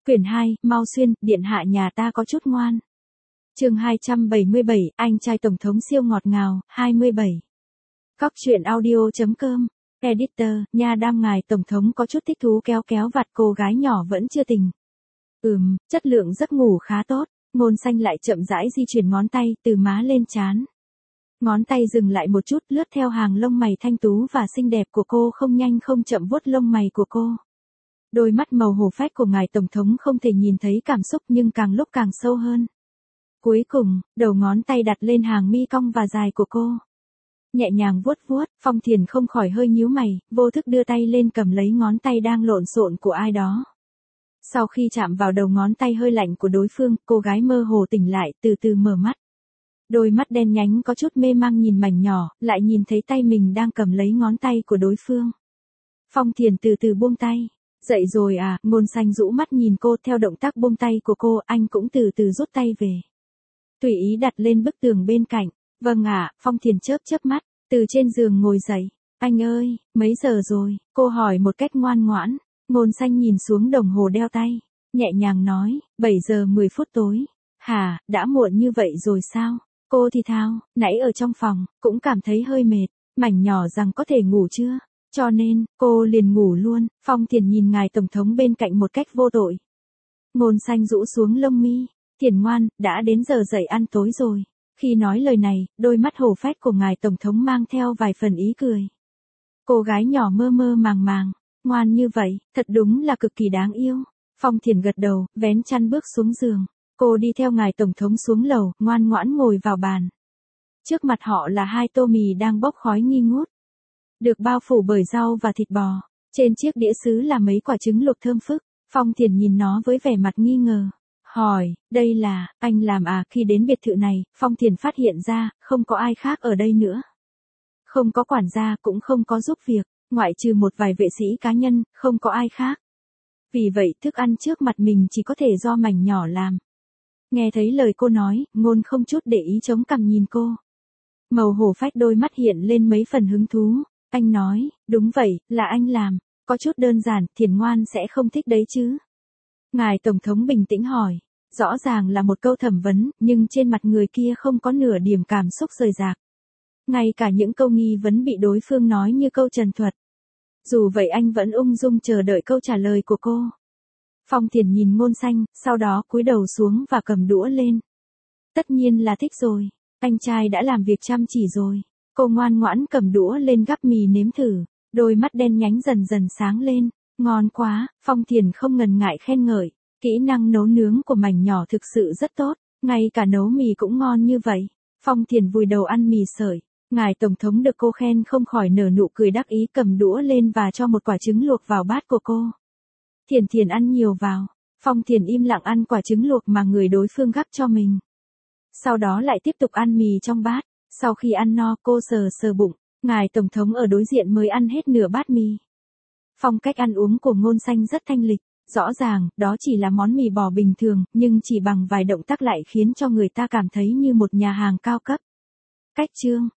Quyển 2, Mau Xuyên, điện hạ nhà ta có chút ngoan. Chương 277, anh trai tổng thống siêu ngọt ngào, 27. Cóc truyện audio.com. Editor, nha đam ngài tổng thống có chút thích thú kéo kéo vạt cô gái nhỏ vẫn chưa tỉnh. Chất lượng giấc ngủ khá tốt. Ngôn xanh lại chậm rãi di chuyển ngón tay từ má lên trán. Ngón tay dừng lại một chút, lướt theo hàng lông mày thanh tú và xinh đẹp của cô, không nhanh không chậm vuốt lông mày của cô. Đôi mắt màu hổ phách của ngài tổng thống không thể nhìn thấy cảm xúc nhưng càng lúc càng sâu hơn. Cuối cùng, đầu ngón tay đặt lên hàng mi cong và dài của cô. Nhẹ nhàng vuốt vuốt, Phong Thiền không khỏi hơi nhíu mày, vô thức đưa tay lên cầm lấy ngón tay đang lộn xộn của ai đó. Sau khi chạm vào đầu ngón tay hơi lạnh của đối phương, cô gái mơ hồ tỉnh lại, từ từ mở mắt. Đôi mắt đen nhánh có chút mê mang nhìn mảnh nhỏ, lại nhìn thấy tay mình đang cầm lấy ngón tay của đối phương. Phong Thiền từ từ buông tay. Dậy rồi à, Ngôn xanh rũ mắt nhìn cô, theo động tác buông tay của cô, anh cũng từ từ rút tay về. Tùy ý đặt lên bức tường bên cạnh. Vâng ạ, Phong Thiền chớp chớp mắt, từ trên giường ngồi dậy. Anh ơi, mấy giờ rồi? Cô hỏi một cách ngoan ngoãn. Ngôn xanh nhìn xuống đồng hồ đeo tay, nhẹ nhàng nói, 7 giờ 10 phút tối. Hả, đã muộn như vậy rồi sao? Cô thì thào, nãy ở trong phòng, cũng cảm thấy hơi mệt, mảnh nhỏ rằng có thể ngủ chưa? Cho nên, cô liền ngủ luôn. Phong Thiền nhìn ngài tổng thống bên cạnh một cách vô tội. Ngôn xanh rũ xuống lông mi. Thiền ngoan, đã đến giờ dậy ăn tối rồi. Khi nói lời này, đôi mắt hổ phách của ngài tổng thống mang theo vài phần ý cười. Cô gái nhỏ mơ mơ màng màng, ngoan như vậy, thật đúng là cực kỳ đáng yêu. Phong Thiền gật đầu, vén chăn bước xuống giường. Cô đi theo ngài tổng thống xuống lầu, ngoan ngoãn ngồi vào bàn. Trước mặt họ là 2 tô mì đang bốc khói nghi ngút, được bao phủ bởi rau và thịt bò. Trên chiếc đĩa sứ là mấy quả trứng luộc thơm phức. Phong Thiền nhìn nó với vẻ mặt nghi ngờ. Hỏi, đây là, anh làm à? Khi đến biệt thự này, Phong Thiền phát hiện ra, không có ai khác ở đây nữa. Không có quản gia, cũng không có giúp việc, ngoại trừ một vài vệ sĩ cá nhân, không có ai khác. Vì vậy, thức ăn trước mặt mình chỉ có thể do mảnh nhỏ làm. Nghe thấy lời cô nói, Ngôn không chút để ý chống cằm nhìn cô. Màu hổ phách đôi mắt hiện lên mấy phần hứng thú. Anh nói, đúng vậy, là anh làm. Có chút đơn giản, Thiền ngoan sẽ không thích đấy chứ. Ngài tổng thống bình tĩnh hỏi. Rõ ràng là một câu thẩm vấn, nhưng trên mặt người kia không có nửa điểm cảm xúc rời rạc. Ngay cả những câu nghi vấn bị đối phương nói như câu trần thuật. Dù vậy anh vẫn ung dung chờ đợi câu trả lời của cô. Phong Thiền nhìn Ngôn xanh, sau đó cúi đầu xuống và cầm đũa lên. Tất nhiên là thích rồi. Anh trai đã làm việc chăm chỉ rồi. Cô ngoan ngoãn cầm đũa lên gắp mì nếm thử. Đôi mắt đen nhánh dần dần sáng lên. Ngon quá, Phong Thiền không ngần ngại khen ngợi. Kỹ năng nấu nướng của mảnh nhỏ thực sự rất tốt. Ngay cả nấu mì cũng ngon như vậy. Phong Thiền vùi đầu ăn mì sợi. Ngài tổng thống được cô khen không khỏi nở nụ cười đắc ý, cầm đũa lên và cho một quả trứng luộc vào bát của cô. Thiền ăn nhiều vào. Phong Thiền im lặng ăn quả trứng luộc mà người đối phương gắp cho mình. Sau đó lại tiếp tục ăn mì trong bát. Sau khi ăn no, cô sờ sờ bụng. Ngài tổng thống ở đối diện mới ăn hết nửa bát mì. Phong cách ăn uống của Ngôn xanh rất thanh lịch. Rõ ràng, đó chỉ là món mì bò bình thường, nhưng chỉ bằng vài động tác lại khiến cho người ta cảm thấy như một nhà hàng cao cấp. Cách chương